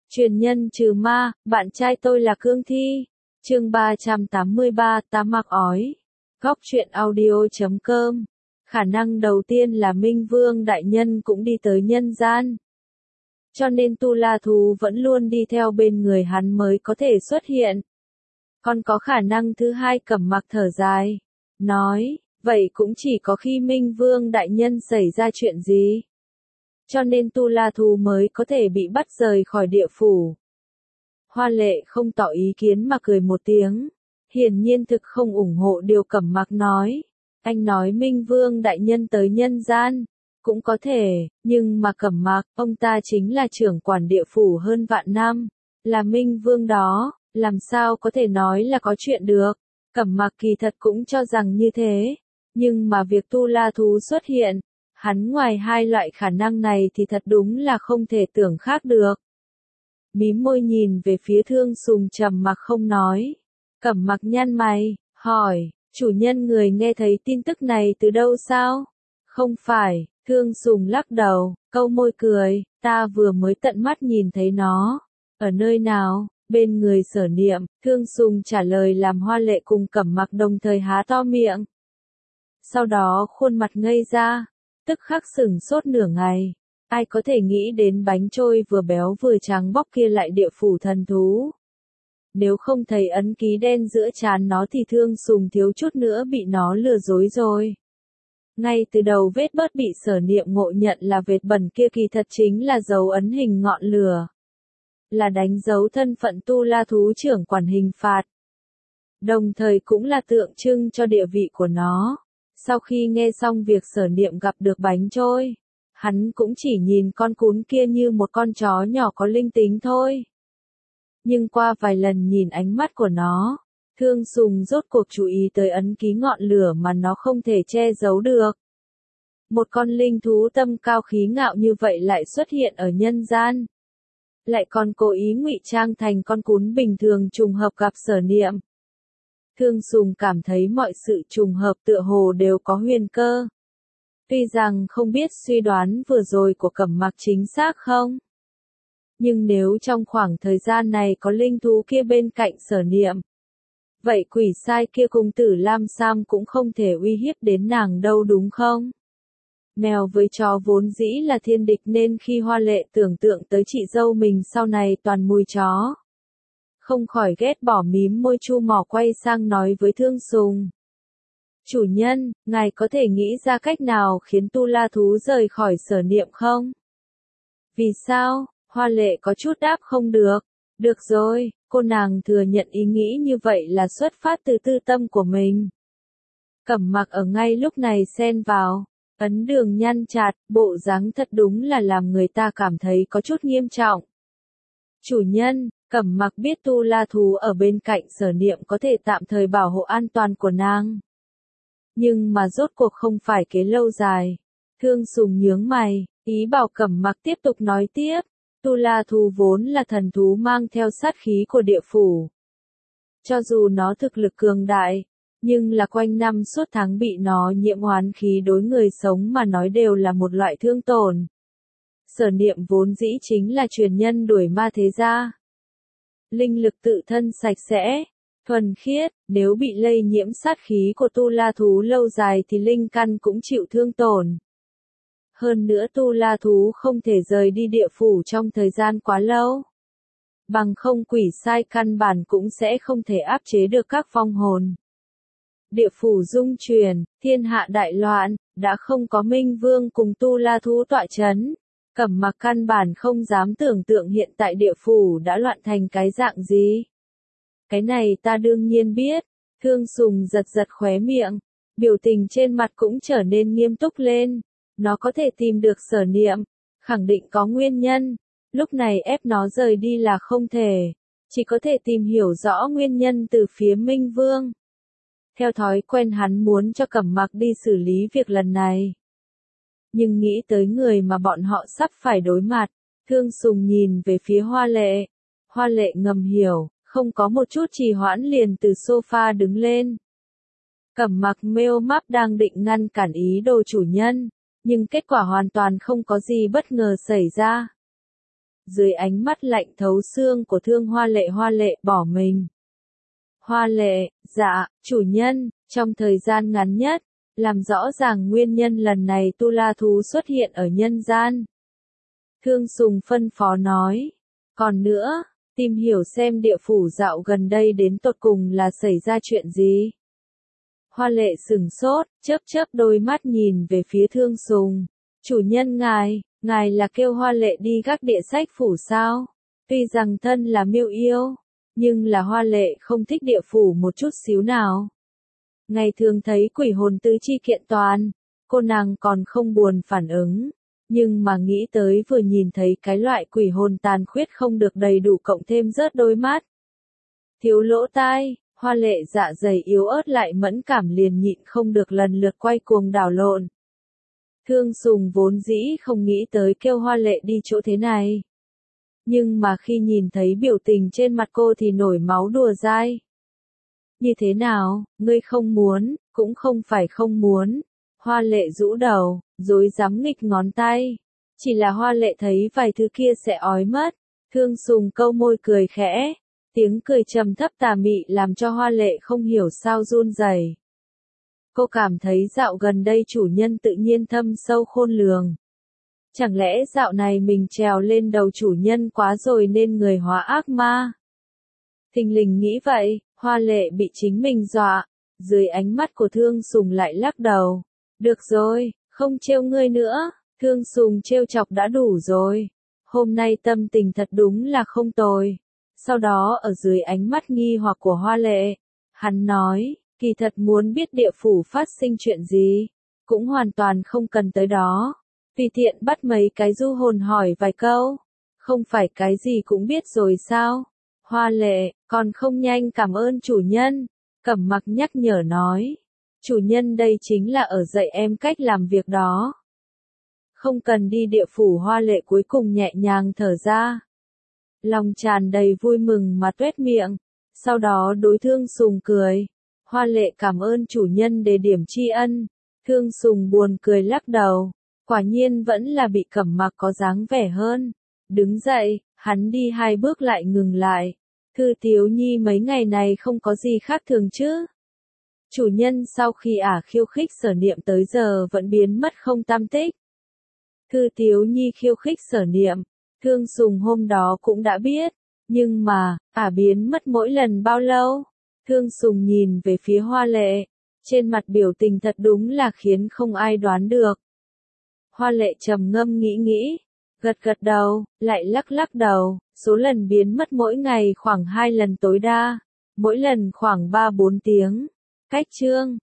Truyền nhân trừ ma, bạn trai tôi là cương thi. Chương 383, ta mặc ói. Góc truyện audio.com. Khả năng đầu tiên là Minh Vương đại nhân cũng đi tới nhân gian. Cho nên Tu La Thú vẫn luôn đi theo bên người hắn mới có thể xuất hiện. Còn có khả năng thứ hai, Cẩm Mặc thở dài. Nói, vậy cũng chỉ có khi Minh Vương đại nhân xảy ra chuyện gì. Cho nên Tu La Thú mới có thể bị bắt rời khỏi địa phủ. Hoa Lệ không tỏ ý kiến mà cười một tiếng. Hiển nhiên thực không ủng hộ điều Cẩm Mặc nói. Anh nói Minh Vương đại nhân tới nhân gian. Cũng có thể, nhưng mà Cẩm Mặc, ông ta chính là trưởng quản địa phủ hơn vạn năm. Là Minh Vương đó, làm sao có thể nói là có chuyện được. Cẩm Mặc kỳ thật cũng cho rằng như thế. Nhưng mà việc Tu La Thú xuất hiện, hắn ngoài hai loại khả năng này thì thật đúng là không thể tưởng khác được. Mím môi nhìn về phía Thương Sùng trầm mặc không nói. Cẩm Mặc nhăn mày, hỏi, chủ nhân người nghe thấy tin tức này từ đâu sao? Không phải, Thương Sùng lắc đầu, câu môi cười, ta vừa mới tận mắt nhìn thấy nó. Ở nơi nào? Bên người Sở Niệm. Thương Sùng trả lời làm Hoa Lệ cùng Cẩm Mặc đồng thời há to miệng. Sau đó khuôn mặt ngây ra, tức khắc sửng sốt nửa ngày. Ai có thể nghĩ đến bánh trôi vừa béo vừa trắng bóc kia lại địa phủ thần thú. Nếu không thấy ấn ký đen giữa trán nó thì Thương Sùng thiếu chút nữa bị nó lừa dối rồi. Ngay từ đầu vết bớt bị Sở Niệm ngộ nhận là vệt bẩn kia kỳ thật chính là dấu ấn hình ngọn lửa. Là đánh dấu thân phận Tu La Thú trưởng quản hình phạt. Đồng thời cũng là tượng trưng cho địa vị của nó. Sau khi nghe xong việc Sở Niệm gặp được bánh trôi, hắn cũng chỉ nhìn con cún kia như một con chó nhỏ có linh tính thôi. Nhưng qua vài lần nhìn ánh mắt của nó, Thương Sùng rốt cuộc chú ý tới ấn ký ngọn lửa mà nó không thể che giấu được. Một con linh thú tâm cao khí ngạo như vậy lại xuất hiện ở nhân gian. Lại còn cố ý ngụy trang thành con cún bình thường trùng hợp gặp Sở Niệm. Thương Sùng cảm thấy mọi sự trùng hợp tựa hồ đều có huyền cơ. Tuy rằng không biết suy đoán vừa rồi của Cẩm Mặc chính xác không. Nhưng nếu trong khoảng thời gian này có linh thú kia bên cạnh Sở Niệm, vậy quỷ sai kia cùng Tử Lam Sam cũng không thể uy hiếp đến nàng đâu đúng không? Mèo với chó vốn dĩ là thiên địch nên khi Hoa Lệ tưởng tượng tới chị dâu mình sau này toàn mùi chó. Không khỏi ghét bỏ mím môi chu mỏ quay sang nói với Thương Sùng. Chủ nhân, ngài có thể nghĩ ra cách nào khiến Tu La Thú rời khỏi Sở Niệm không? Vì sao? Hoa Lệ có chút đáp không được. Được rồi, cô nàng thừa nhận ý nghĩ như vậy là xuất phát từ tư tâm của mình. Cẩm Mặc ở ngay lúc này xen vào. Ấn Đường nhăn chặt, bộ dáng thật đúng là làm người ta cảm thấy có chút nghiêm trọng. Chủ nhân, Cẩm Mặc biết Tu La Thú ở bên cạnh Sở Niệm có thể tạm thời bảo hộ an toàn của nàng. Nhưng mà rốt cuộc không phải kế lâu dài. Thương Sùng nhướng mày, ý bảo Cẩm Mặc tiếp tục nói tiếp. Tu La Thú vốn là thần thú mang theo sát khí của địa phủ. Cho dù nó thực lực cường đại, nhưng là quanh năm suốt tháng bị nó nhiễm oán khí đối người sống mà nói đều là một loại thương tổn. Sở Niệm vốn dĩ chính là truyền nhân đuổi ma thế gia. Linh lực tự thân sạch sẽ, thuần khiết, nếu bị lây nhiễm sát khí của Tu La Thú lâu dài thì linh căn cũng chịu thương tổn. Hơn nữa Tu La Thú không thể rời đi địa phủ trong thời gian quá lâu. Bằng không quỷ sai căn bản cũng sẽ không thể áp chế được các vong hồn. Địa phủ dung chuyển, thiên hạ đại loạn, đã không có Minh Vương cùng Tu La Thú tọa chấn. Cẩm Mặc căn bản không dám tưởng tượng hiện tại địa phủ đã loạn thành cái dạng gì. Cái này ta đương nhiên biết. Thương Sùng giật giật khóe miệng, biểu tình trên mặt cũng trở nên nghiêm túc lên. Nó có thể tìm được Sở Niệm, khẳng định có nguyên nhân. Lúc này ép nó rời đi là không thể. Chỉ có thể tìm hiểu rõ nguyên nhân từ phía Minh Vương. Theo thói quen hắn muốn cho Cẩm Mặc đi xử lý việc lần này. Nhưng nghĩ tới người mà bọn họ sắp phải đối mặt, Thương Sùng nhìn về phía Hoa Lệ. Hoa Lệ ngầm hiểu, không có một chút trì hoãn liền từ sofa đứng lên. Cẩm Mặc meo máp đang định ngăn cản ý đồ chủ nhân, nhưng kết quả hoàn toàn không có gì bất ngờ xảy ra. dưới ánh mắt lạnh thấu xương của Thương Hoa Lệ bỏ mình. Hoa Lệ, dạ, chủ nhân, trong thời gian ngắn nhất, làm rõ ràng nguyên nhân lần này tu la thú xuất hiện ở nhân gian. Thương Sùng phân phó nói. Còn nữa, tìm hiểu xem địa phủ dạo gần đây đến tột cùng là xảy ra chuyện gì. Hoa Lệ sửng sốt, chớp đôi mắt nhìn về phía Thương Sùng. Chủ nhân ngài là kêu Hoa Lệ đi gác địa sách phủ sao? Tuy rằng thân là miêu yêu, nhưng là Hoa Lệ không thích địa phủ một chút xíu nào. Ngày thường thấy quỷ hồn tứ chi kiện toàn, cô nàng còn không buồn phản ứng. Nhưng mà nghĩ tới vừa nhìn thấy cái loại quỷ hồn tàn khuyết không được đầy đủ cộng thêm rớt đôi mắt. Thiếu lỗ tai, Hoa Lệ dạ dày yếu ớt lại mẫn cảm liền nhịn không được lần lượt quay cuồng đảo lộn. Thương Sùng vốn dĩ không nghĩ tới kêu Hoa Lệ đi chỗ thế này. Nhưng mà khi nhìn thấy biểu tình trên mặt cô thì nổi máu đùa dai. Như thế nào, ngươi không muốn, cũng không phải không muốn. Hoa Lệ rũ đầu, rối rắm nghịch ngón tay. Chỉ là Hoa Lệ thấy vài thứ kia sẽ ói mất. Thương Sùng câu môi cười khẽ. Tiếng cười trầm thấp tà mị làm cho Hoa Lệ không hiểu sao run rẩy. Cô cảm thấy dạo gần đây chủ nhân tự nhiên thâm sâu khôn lường. Chẳng lẽ dạo này mình trèo lên đầu chủ nhân quá rồi nên người hóa ác ma? Thình lình nghĩ vậy, Hoa Lệ bị chính mình dọa. Dưới ánh mắt của Thương Sùng lại lắc đầu. Được rồi, không trêu ngươi nữa, Thương Sùng trêu chọc đã đủ rồi. Hôm nay tâm tình thật đúng là không tồi. Sau đó ở dưới ánh mắt nghi hoặc của Hoa Lệ, hắn nói, kỳ thật muốn biết địa phủ phát sinh chuyện gì, cũng hoàn toàn không cần tới đó. Tùy tiện bắt mấy cái du hồn hỏi vài câu, không phải cái gì cũng biết rồi sao? Hoa Lệ, còn không nhanh cảm ơn chủ nhân. Cẩm Mặc nhắc nhở nói, chủ nhân đây chính là ở dạy em cách làm việc đó. Không cần đi địa phủ. Hoa Lệ cuối cùng nhẹ nhàng thở ra. Lòng tràn đầy vui mừng mà tuét miệng, sau đó đối Thương Sùng cười. Hoa Lệ cảm ơn chủ nhân đề điểm tri ân. Thương Sùng buồn cười lắc đầu, quả nhiên vẫn là bị Cẩm Mặc có dáng vẻ hơn. Đứng dậy, hắn đi 2 bước lại ngừng lại. Thư Tiếu Nhi mấy ngày này không có gì khác thường chứ? Chủ nhân sau khi khiêu khích Sở Niệm tới giờ vẫn biến mất không tăm tích. Thư Tiếu Nhi khiêu khích Sở Niệm, Thương Sùng hôm đó cũng đã biết, nhưng mà, biến mất mỗi lần bao lâu? Thương Sùng nhìn về phía Hoa Lệ, trên mặt biểu tình thật đúng là khiến không ai đoán được. Hoa Lệ trầm ngâm nghĩ, gật đầu, lại lắc đầu, số lần biến mất mỗi ngày khoảng 2 lần tối đa, mỗi lần khoảng 3-4 tiếng. Cách chương